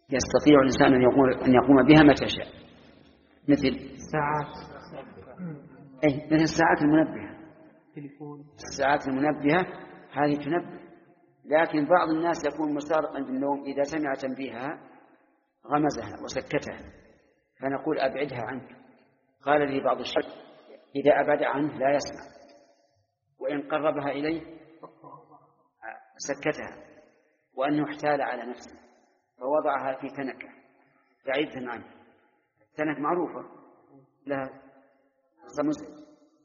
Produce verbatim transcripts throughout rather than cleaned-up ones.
يستطيع الإنسان أن يقوم, أن يقوم بها متى شاء، مثل الساعات، أي مثل الساعات المنبهة. تليفون. الساعات المنبهة هذه تنبه، لكن بعض الناس يكون مستغرقا بالنوم، إذا سمع تنبيهها غمزها وسكتها، فنقول أبعدها عنك. قال لي بعض الشيخ إذا أبعد عنه لا يسمع، وإن قربها إليه سكتها، وأنه احتال على نفسه فوضعها في تنكة بعيدة عنه. التنك معروفة لها مسلم.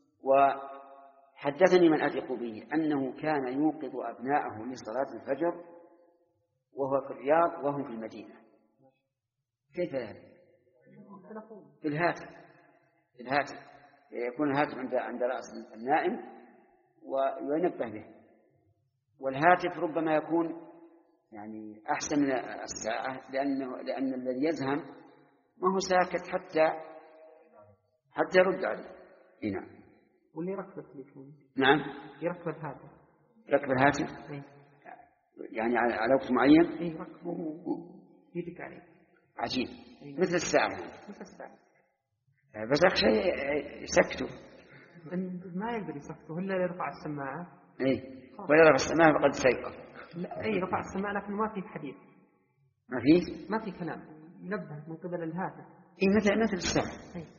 وحدثني من أثق به أنه كان يوقظ أبناءه لصلاة الفجر وهو في الرياض وهم في المدينة. كيف هذا؟ في الهاتف، في الهاتف يكون الهاتف عند عند رأس النائم وينبه به. والهاتف ربما يكون يعني أحسن من الساعة، لأنه لأن الذي يزهم ما هو ساكت حتى حتى يرد عليه. نعم. واللي يركب التليفون. نعم. يركب الهاتف. يركب الهاتف. إيه؟ يعني على على وقت معين. إيه يركبه يدك عليه. عجيب. إيه؟ مثل الساعة. مثل الساعة. بس أخشى يسكتوا. ما يقدر يسكتوا إلا يرفع السماعة. إيه. ولا رفع السماعة فقد سيقظ. لا أي رفع السماعة لكن ما في حديث. ما في. ما في كلام. ينبه من قبل الهاتف. إيه مثل مثل الساعة. إيه.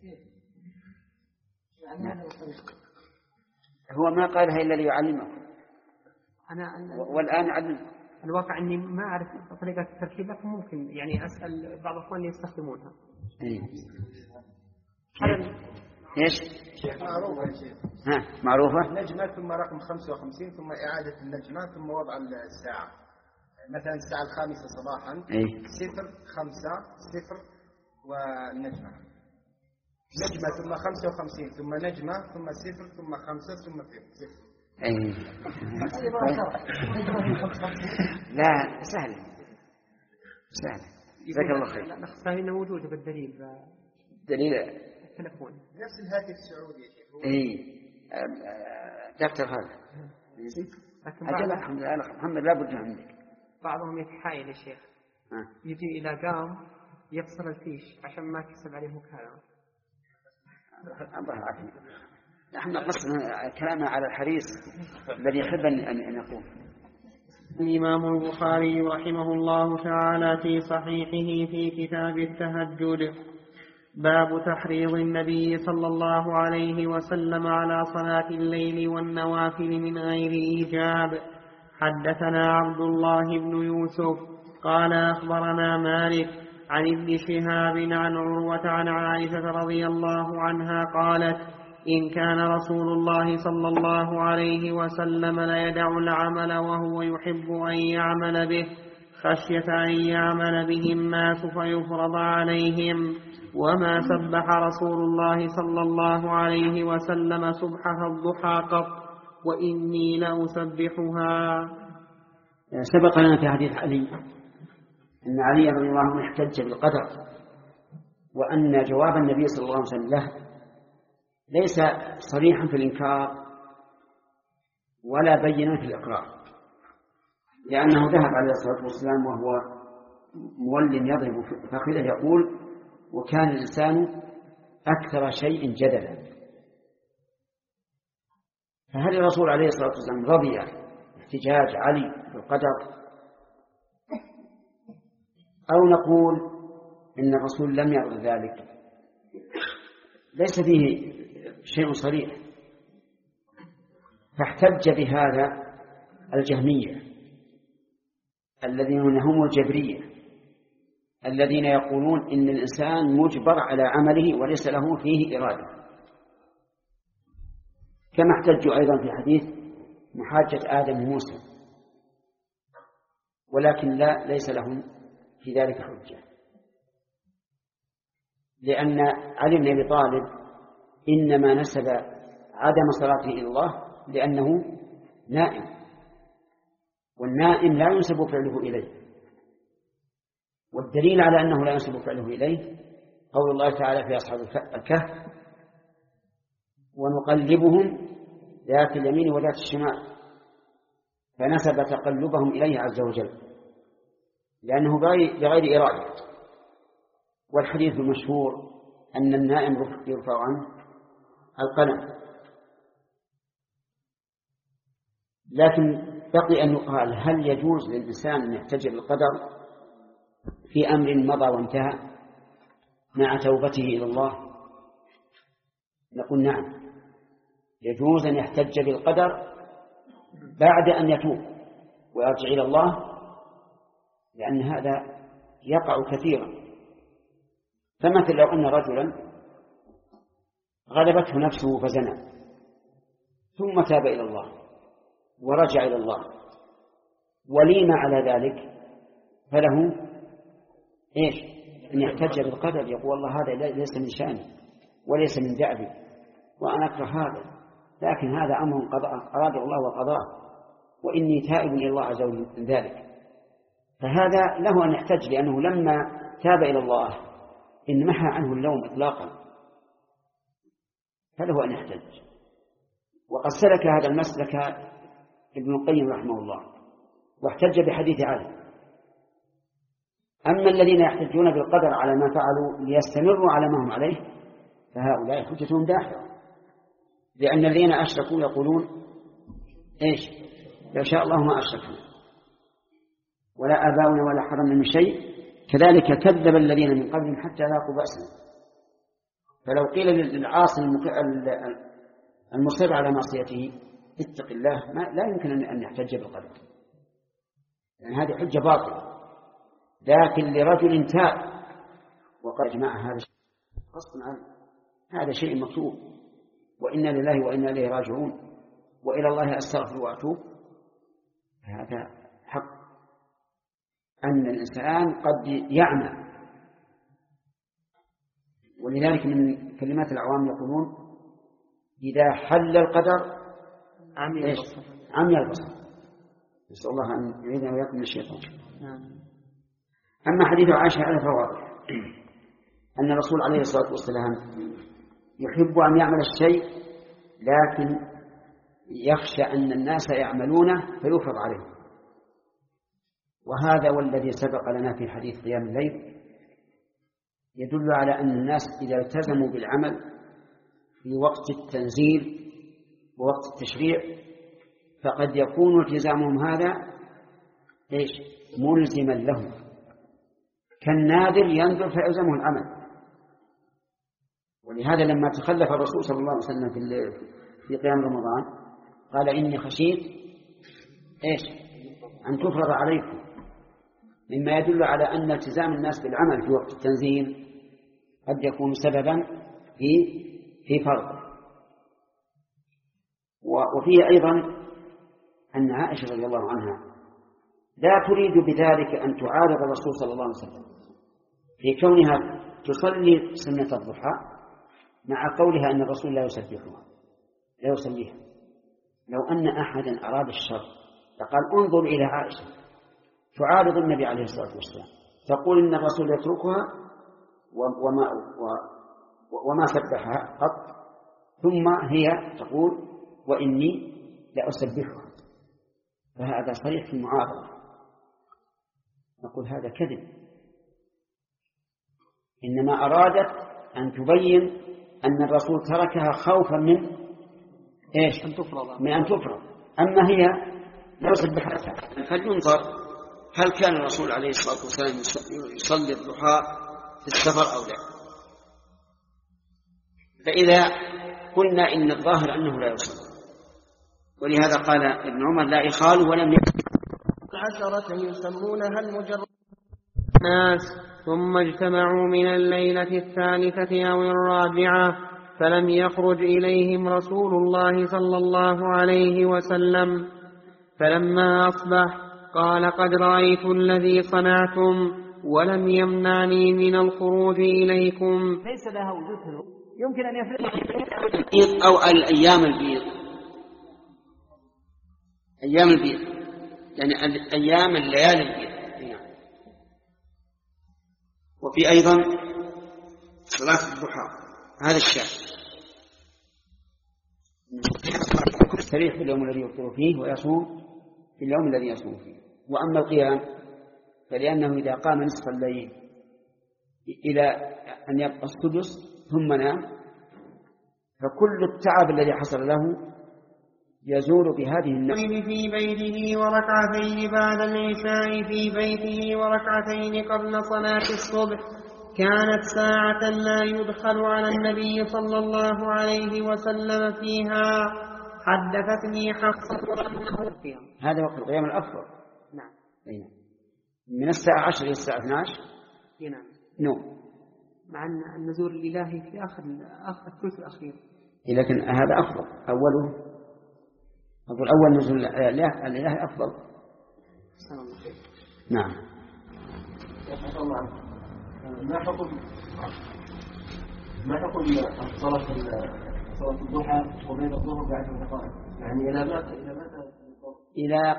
يعني هو ما قالها إلا ليعلمه. أنا, أنا والآن علم. الواقع إني ما أعرف طريقة التركيب، لكن ممكن يعني أسأل بعض الأخوان اللي يستخدمونها. إيه. هذا إيش؟ معروفة يا شيخ. ها معروفة. نجمة ثم رقم خمسة وخمسين ثم إعادة النجمة ثم وضع الساعة. مثلا الساعة الخامسة صباحا. إيه؟ صفر خمسة صفر والنجمة. نجمة ثم خمسة وخمسين ثم نجمة ثم صفر ثم خمسة ثم صفر. أي. لا سهل سهل. جزاك الله خير. نختار إنه موجود بالدليل. دليل. التلفون. نفس الهاتف السعودي يا شيخ. إيه. دكتور هذا. أجل الحمد لله محمد لا بد عندك. بعضهم يتحايل يا شيخ. يجي إلى قام يفصل الفيش عشان ما تكسب عليه مكالمة. الله يعافيك. نحن قصنا كلامنا على الحريص الذي يحب أن يقول. الإمام البخاري رحمه الله تعالى في صحيحه في كتاب التهجد باب تحريض النبي صلى الله عليه وسلم على صلاة الليل والنوافل من غير إيجاب. حدثنا عبد الله بن يوسف قال أخبرنا مالك عن ابن شهاب عن عروة عن عائشة رضي الله عنها قالت إن كان رسول الله صلى الله عليه وسلم ليدع العمل وهو يحب أن يعمل به خشية أن يعمل به الناس فيفرض عليهم، وما سبح رسول الله صلى الله عليه وسلم سبحة الضحى قط وإني لأسبحها. سبق لنا في حديث علي أن علي رضي الله عنه احتج بالقدر، وأن جواب النبي صلى الله عليه وسلم له ليس صريحا في الإنكار ولا بينا في الإقرار، لأنه ذهب عليه الصلاة والسلام وهو مول يضرب فخذه يقول وكان الإنسان أكثر شيء جدلا. فهل الرسول عليه الصلاة والسلام رضي احتجاج علي بالقدر، أو نقول إن الرسول لم يرضى ذلك؟ ليس فيه شيء صريح. فاحتج بهذا الجهمية الذين هم الجبرية الذين يقولون إن الإنسان مجبر على عمله وليس له فيه إرادة، كما احتجوا أيضا في حديث محاجة آدم موسى، ولكن لا ليس لهم في ذلك حجة، لأن علي بن أبي طالب إنما نسب عدم صلاته إلى الله لأنه نائم، والنائم لا ينسب فعله إليه. والدليل على أنه لا ينسب فعله إليه قول الله تعالى في أصحاب الكهف ونقلبهم ذات اليمين وذات الشمال، فنسب تقلبهم إليه عز وجل. لأنه بغير إرادة. والحديث المشهور أن النائم يرفع عنه القلم. لكن بقي أن يقال هل يجوز للإنسان أن يحتج بالقدر في أمر مضى وانتهى مع توبته إلى الله؟ نقول نعم، يجوز أن يحتج بالقدر بعد أن يتوب ويرجع إلى الله، لأن هذا يقع كثيرا. فمثل لو أن رجلا غلبته نفسه فزنى ثم تاب إلى الله ورجع إلى الله وليم على ذلك، فله إيش؟ أن يحتج بالقدر، يقول والله هذا ليس من شأني وليس من دأبي وأنا أكره هذا، لكن هذا أمر أراد الله وقضاه وإني تائب إلى الله عز وجل من ذلك. فهذا له أن يحتج، لأنه لما تاب إلى الله إن محى عنه اللوم إطلاقا، فله أن يحتج. وقد سلك هذا المسلك ابن القيم رحمه الله واحتج بحديث علي. أما الذين يحتجون بالقدر على ما فعلوا ليستمروا على ما هم عليه فهؤلاء حجتهم داحضة، لأن الذين أشركوا يقولون إيش؟ لو شاء الله ما أشركوا ولا آباؤنا ولا حرمنا من شيء، كذلك كذب الذين من قبلهم حتى ذاقوا بأسنا. فلو قيل للعاصي المصر على معصيته اتق الله، ما لا يمكن أن يحتج بالقدر، يعني هذه حجة باطلة. لكن لرجل تاب وقال يا جماعة هذا غصب عنه، هذا شيء مكتوب وإنا لله وإنا إليه راجعون وإلى الله أستغفر وأتوب، هذا حق. أن الإنسان قد يعمى، ولذلك من كلمات العوام يقولون إذا حل القدر عمي البصر. عمي البصر. نسأل الله أن يعيذنا وياكم من الشيطان. أما حديث عائشة هذا فواضح أن الرسول عليه الصلاة والسلام يحب أن يعمل الشيء لكن يخشى أن الناس يعملونه فيفرض عليهم. وهذا والذي سبق لنا في حديث قيام الليل يدل على أن الناس إذا التزموا بالعمل في وقت التنزيل ووقت التشريع فقد يكون التزامهم هذا إيش؟ ملزما لهم، كالنادر ينذر فيلزمه العمل. ولهذا لما تخلف الرسول صلى الله عليه وسلم في قيام رمضان قال إني خشيت إيش؟ أن تفرض عليكم، مما يدل على أن التزام الناس بالعمل في وقت التنزيل قد يكون سببا في في فرض. وفيه أيضا أن عائشة رضي الله عنها لا تريد بذلك أن تعارض الرسول صلى الله عليه وسلم في كونها تصلي سنة الضحى مع قولها أن الرسول لا يسبحها لا يصليها. لو أن أحدا أراد الشر فقال انظر إلى عائشة تعارض النبي عليه الصلاة والسلام تقول إن الرسول يتركها وما, وما سبحها قط، ثم هي تقول وإني لأسبحها، فهذا صريح في المعارضة. نقول هذا كذب، إنما أرادت أن تبين أن الرسول تركها خوفا من إيش؟ أن تفرض. من أن تفرض. أما هي لا سبحتها. فلينظر هل كان الرسول عليه الصلاة والسلام يصلي الضحى في السفر أو لا. فإذا قلنا إن الظاهر أنه لا يصلي، ولهذا قال ابن عمر لا إخال ولم يكن عشرة يسمونها المجرد الناس ثم اجتمعوا من الليلة الثالثة أو الرابعة فلم يخرج إليهم رسول الله صلى الله عليه وسلم، فلما أصبح قال قد رأيت الذي صنعتم ولم يمنعني من الخروج إليكم. ليس لها وجود، يمكن أن يفرق أو الأيام البيض، أيام البيض يعني أيام الليالي البيض. وفي أيضا صلاة الضحى هذا الشيء يستريح في اليوم الذي يفطر فيه ويصوم في اليوم الذي يصوم فيه. وأما القيام فلأنه إذا قام نصف الليل إلى أن يبقى السدس ثم نام فكل التعب الذي حصل له يزول بهذه النفس. في بيته وركعتين بعد العشاء في بيته وركعتين قبل صلاة الصبح كانت ساعة لا يدخل على النبي صلى الله عليه وسلم فيها. حدثتني حفصة أنه هذا وقت القيام الأفضل. نعم. من الساعة عشر إلى الساعة اثنتي عشرة. نعم. نوم. مع النزول الإلهي في آخر آخر الثلث الأخير. لكن هذا أفضل. أوله أقول أول نزول الإله أفضل. نعم. ما حكم ما حكم صلاة صلاة الضحى وبين الظهر بعد دقائق؟ يعني إلى متى إلى متى؟ إلى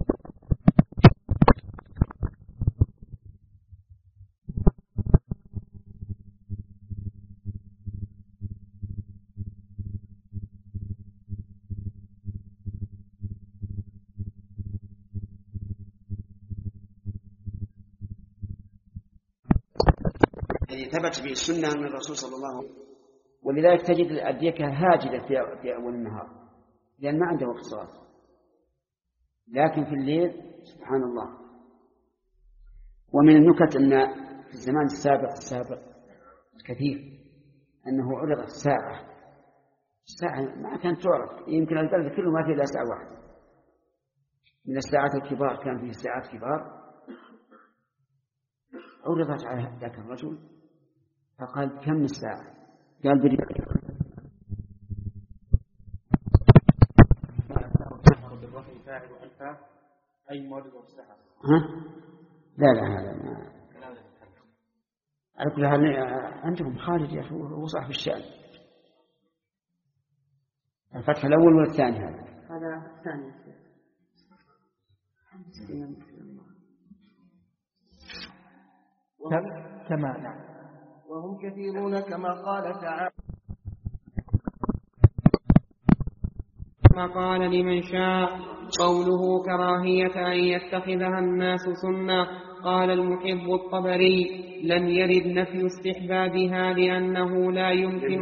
ثبت به السنة من الرسول صلى الله عليه وسلم. ولذلك تجد الأديكة هاجدة في أول النهار لأن ما عنده وقت صلاة، لكن في الليل سبحان الله. ومن النكت أن في الزمان السابق السابق كثير أنه عرض الساعة الساعة ما كانت تعرف، يمكن البلد كله ما فيه إلا ساعة واحدة. من الساعات الكبار كان فيه ساعات كبار عرضت على ذاك الرجل فقال كم الساعة؟ قال بريد. أي مورد والساعة؟ ها؟ لا لا هذا ما على كل حال عندكم خالد يا أخي هو صاحب الشأن. الفتح الأول ولا الثاني هذا؟ هذا الثاني. كما وهم كثيرون كما قال تعالى كما قال لمن شاء. قوله كراهية أن يتخذها الناس سنة. قال المحب الطبري لم يرد نفي استحبابها لأنه لا يمكن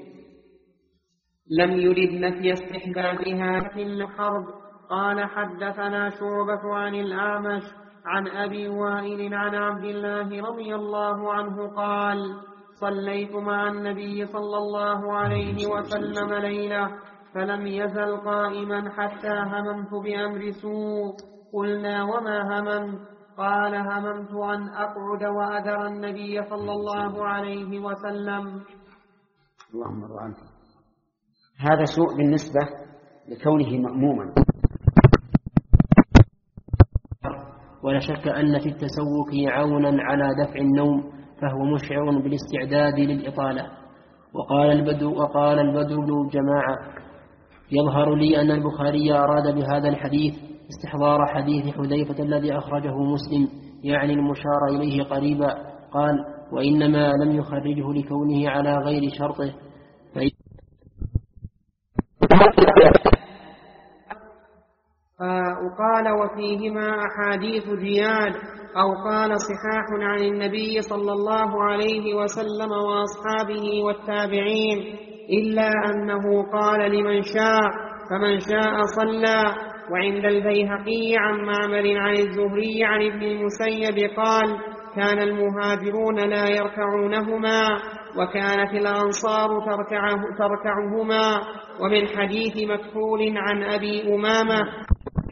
لم يرد نفي استحبابها في الحرب. قال حدثنا شعبة عن الأعمش عن أبي وائل عن عبد الله رضي الله عنه قال صليت مع النبي صلى الله عليه وسلم ليلة فلم يزل قائما حتى هممت بأمر سوء. قلنا وما هممت؟ قال هممت أن أقعد وأدر النبي صلى الله عليه وسلم. اللهم ارض عنه. هذا سوء بالنسبة لكونه مأموما. ولا شك أن في التسوك عونا على دفع النوم فهو مشعر بالاستعداد للإطالة. وقال البدو وقال البدو بن جماعة يظهر لي أن البخاري أراد بهذا الحديث استحضار حديث حذيفة الذي أخرجه مسلم يعني المشار إليه قريبا. قال وإنما لم يخرجه لكونه على غير شرطه. وقال وفيهما أحاديث جياد أو قال صحاح عن النبي صلى الله عليه وسلم وأصحابه والتابعين إلا أنه قال لمن شاء فمن شاء صلى. وعند البيهقي عن معمر عن الزهري عن ابن المسيب قال كان المهاجرون لا يركعونهما وكانت الأنصار تركعه تركعهما. ومن حديث مكحول عن أبي أمامة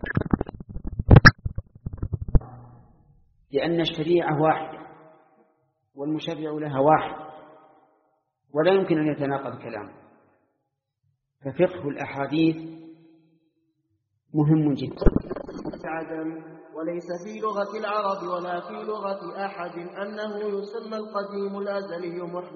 لأن الشريعة واحدة والمشرع لها واحد ولا يمكن أن يتناقض كلامه. ففقه الأحاديث مهم جدا. عدم وليس في لغة العرب ولا في لغة أحد أنه يسمى القديم الأزلي محدث.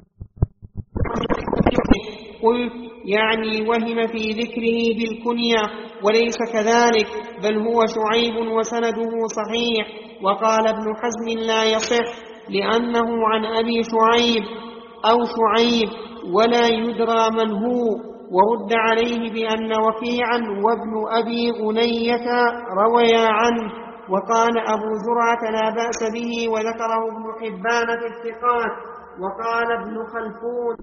قلت يعني وهم في ذكره بالكنية وليس كذلك بل هو شعيب وسنده صحيح. وقال ابن حزم لا يصح لأنه عن أبي شعيب أو شعيب ولا يدرى من هو. ورد عليه بأن وكيعا وابن أبي غنية رويا عنه وقال أبو زرعة لا بأس به وذكره ابن حبان في الثقات. وقال ابن خلفون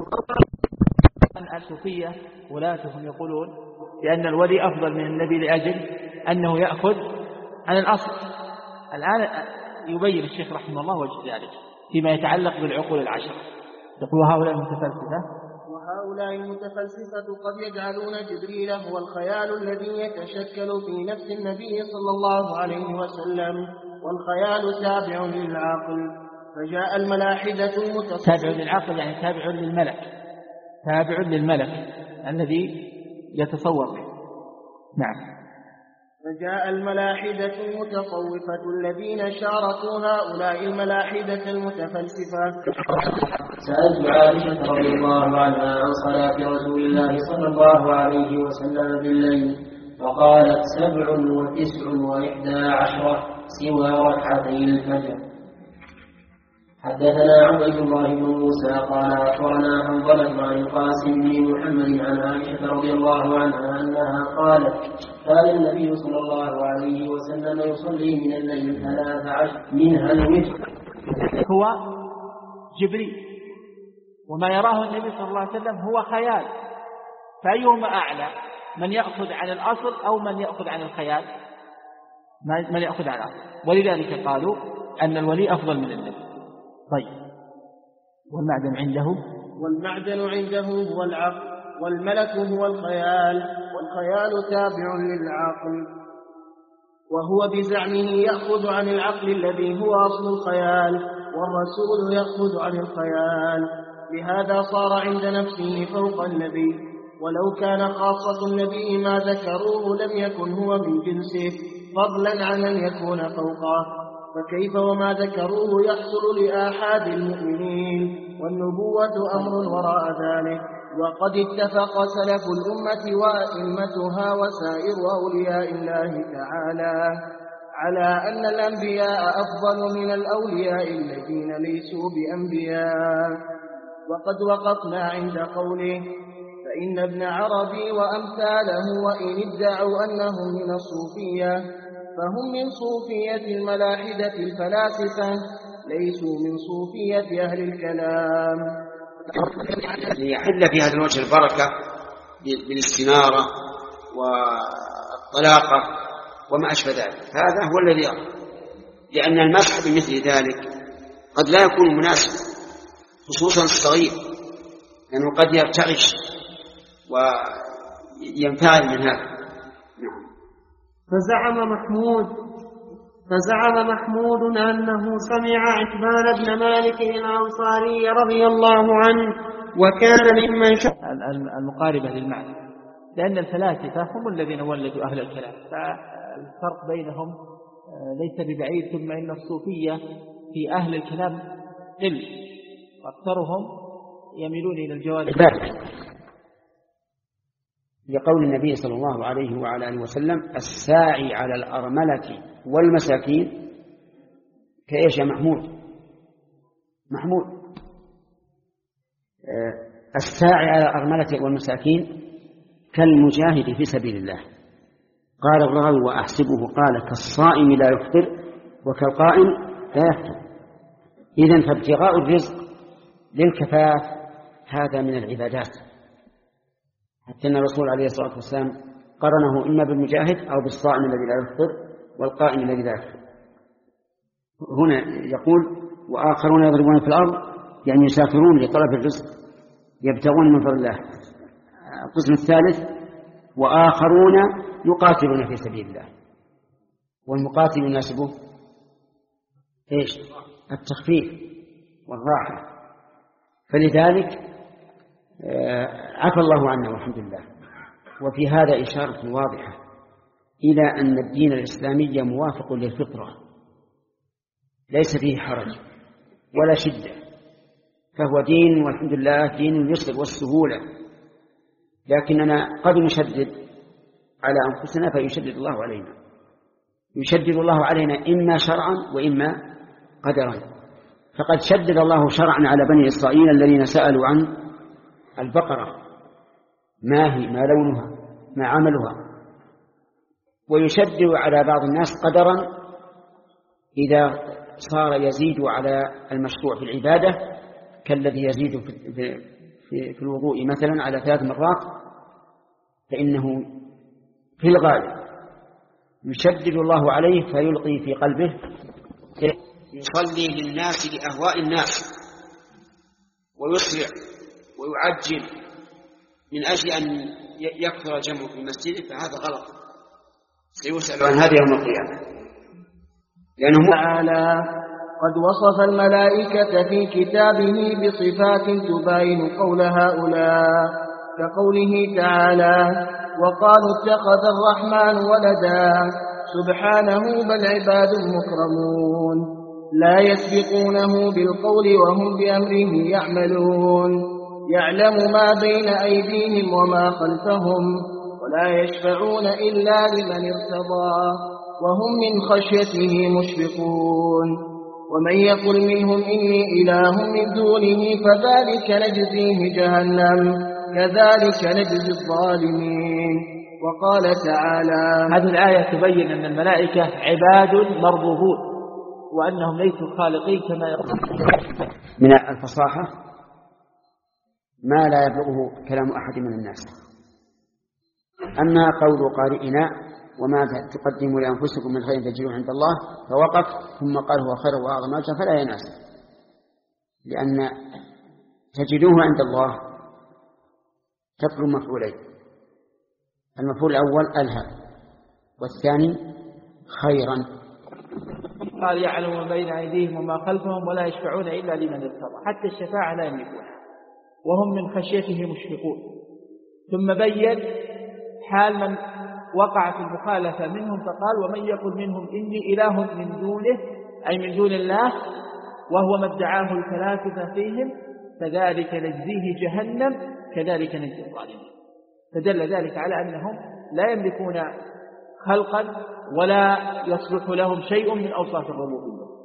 الصوفية ولاتهم يقولون بأن الولي أفضل من النبي لأجل أنه يأخذ عن الأصل. الآن يبين الشيخ رحمه الله وجه ذلك فيما يتعلق بالعقول العشر. يقول هؤلاء المتفلسفة وهؤلاء المتفلسفة قد يجعلون جبريل هو الخيال الذي يتشكل في نفس النبي صلى الله عليه وسلم، والخيال تابع للعقل. فجاء الملاحدة المتصوفة تابع للعقل يعني تابع للملك، تابع للملك الذي يتصور به. نعم. فجاء الملاحدة المتصوفة الذين شاركوا هؤلاء الملاحدة المتفلسفة. سألت عائشة رضي الله عنها عن صلاة رسول الله صلى الله عليه وسلم بالليل فقالت سبع وتسع وإحدى عشرة سوى ركعتي الفجر. حدثنا عبيد الله بن موسى قال أخبرنا حنظلة عن القاسم بن محمد عن عائشة رضي الله عنها أنها قالت قال النبي صلى الله عليه وسلم يصلي من الليل ثلاث عشر منها الوتر. هو جبريل، وما يراه النبي صلى الله عليه وسلم هو خيال، فأيهما أعلى، من يأخذ عن الأصل أو من يأخذ عن الخيال؟ من يأخذ عن الأصل، ولذلك قالوا أن الولي أفضل من النبي. طيب، والمعدن عنده والمعدن عنده هو العقل، والملك هو الخيال، والخيال تابع للعقل، وهو بزعمه يأخذ عن العقل الذي هو أصل الخيال، والرسول يأخذ عن الخيال، لهذا صار عند نفسه فوق النبي، ولو كان خاصة النبي ما ذكروه لم يكن هو من جنسه فضلا عن أن يكون فوقه، فكيف وما ذكروه يحصل لآحاد المؤمنين، والنبوة أمر وراء ذلك. وقد اتفق سلف الأمة وأئمتها وسائر أولياء الله تعالى على أن الأنبياء أفضل من الأولياء الذين ليسوا بأنبياء. وقد وقفنا عند قوله فإن ابن عربي وأمثاله وإن ادعوا أنهم من الصوفية فهم من صوفية الملاحدة الفلاسفة، ليسوا من صوفية أهل الكلام. ليحل في هذا الوجه البركة بالاستنارة والطلاقة وما أشبه ذلك، هذا هو الذي يرى، لأن المسح بمثل ذلك قد لا يكون مناسب، خصوصا الصغير، لأنه قد يرتعش وينفعل من هذا. فزعم محمود فزعم محمود أنه سمع عتبان بن مالك الأنصاري رضي الله عنه وكان ممن المقاربة للمعنى، لأن الفلاسفة هم الذين ولدوا أهل الكلام، فالفرق بينهم ليس ببعيد. ثم إن الصوفية في أهل الكلام قل، وأكثرهم يميلون إلى الجوانب لقول النبي صلى الله عليه وعلى آله وسلم الساعي على الأرملة والمساكين كإيش يا محمود محمود آه الساعي على الأرملة والمساكين كالمجاهد في سبيل الله. قال الراوي وأحسبه قال كالصائم لا يفطر وكالقائم لا يفطر. إذن فابتغاء الرزق للكفاف هذا من العبادات، حتى أن الرسول عليه الصلاة والسلام قرنه إما بالمجاهد أو بالصائم الذي لا يفطر والقائم الذي لا يفطر. هنا يقول وآخرون يضربون في الأرض، يعني يسافرون لطلب الرزق يبتغون من فضل الله. القسم الثالث وآخرون يقاتلون في سبيل الله، والمقاتل يناسبه إيش؟ التخفيف والراحة، فلذلك عفى الله عنا والحمد لله. وفي هذا إشارة واضحة إلى أن الدين الإسلامي موافق للفطرة، ليس فيه حرج ولا شدة، فهو دين والحمد لله دين اليسر والسهولة، لكننا قد نشدد على أنفسنا فيشدد الله علينا، يشدد الله علينا إما شرعا وإما قدرا. فقد شدد الله شرعا على بني إسرائيل الذين سألوا عن البقرة ما هي، ما لونها، ما عملها، ويشدد على بعض الناس قدرا إذا صار يزيد على المشروع في العبادة، كالذي يزيد في, في, في الوضوء مثلا على ثلاث مرات، فإنه في الغالب يشدد الله عليه فيلقي في قلبه يصلي للناس لأهواء الناس ويسرع ويعجل من أجل أن يكثر جمعه في المسجد، فهذا غلط، سيسأل عن هذا يوم القيامة. لأنه تعالى قد وصف الملائكة في كتابه بصفات تباين قول هؤلاء، كقوله تعالى: وقالوا اتخذ الرحمن ولدا، سبحانه بل عباد مكرمون لا يسبقونه بالقول وهم بأمره يعملون، يعلم ما بين أيديهم وما خلفهم، ولا يشفعون إلا لمن ارتضى، وهم من خشيته مشفقون. ومن يقل منهم إني إله من دونه فذلك نجزيه جهنم كذلك نجزي الظالمين. وقال تعالى: هذه الآية تبين أن الملائكة عباد مربوبون وأنهم ليسوا خالقين كما يقول. من الفصاحة ما لا يبلغه كلام أحد من الناس. أما قول قارئنا: وما تقدموا لأنفسكم من خير تجدوه عند الله، فوقف ثم قال: هو خير وأعظم أجرا، فلا يناسب، لأن تجدوه عند الله تطلب مفعولين، المفعول الأول ألهم، والثاني خيرا. قال: يعلم ما بين أيديهم وما خلفهم ولا يشفعون إلا لمن ارتضى، حتى الشفاعة لا يملكونها وهم من خشيته مشفقون. ثم بين حال من وقع في المخالفة منهم فقال: ومن يقل منهم إني إله من دونه، أي من دون الله، وهو ما ادعاه الفلاسفة فيهم، فذلك نجزيه جهنم كذلك نجزي الظالمين. فدل ذلك على أنهم لا يملكون خلقا ولا يصلح لهم شيء من أوصاف الربوبية.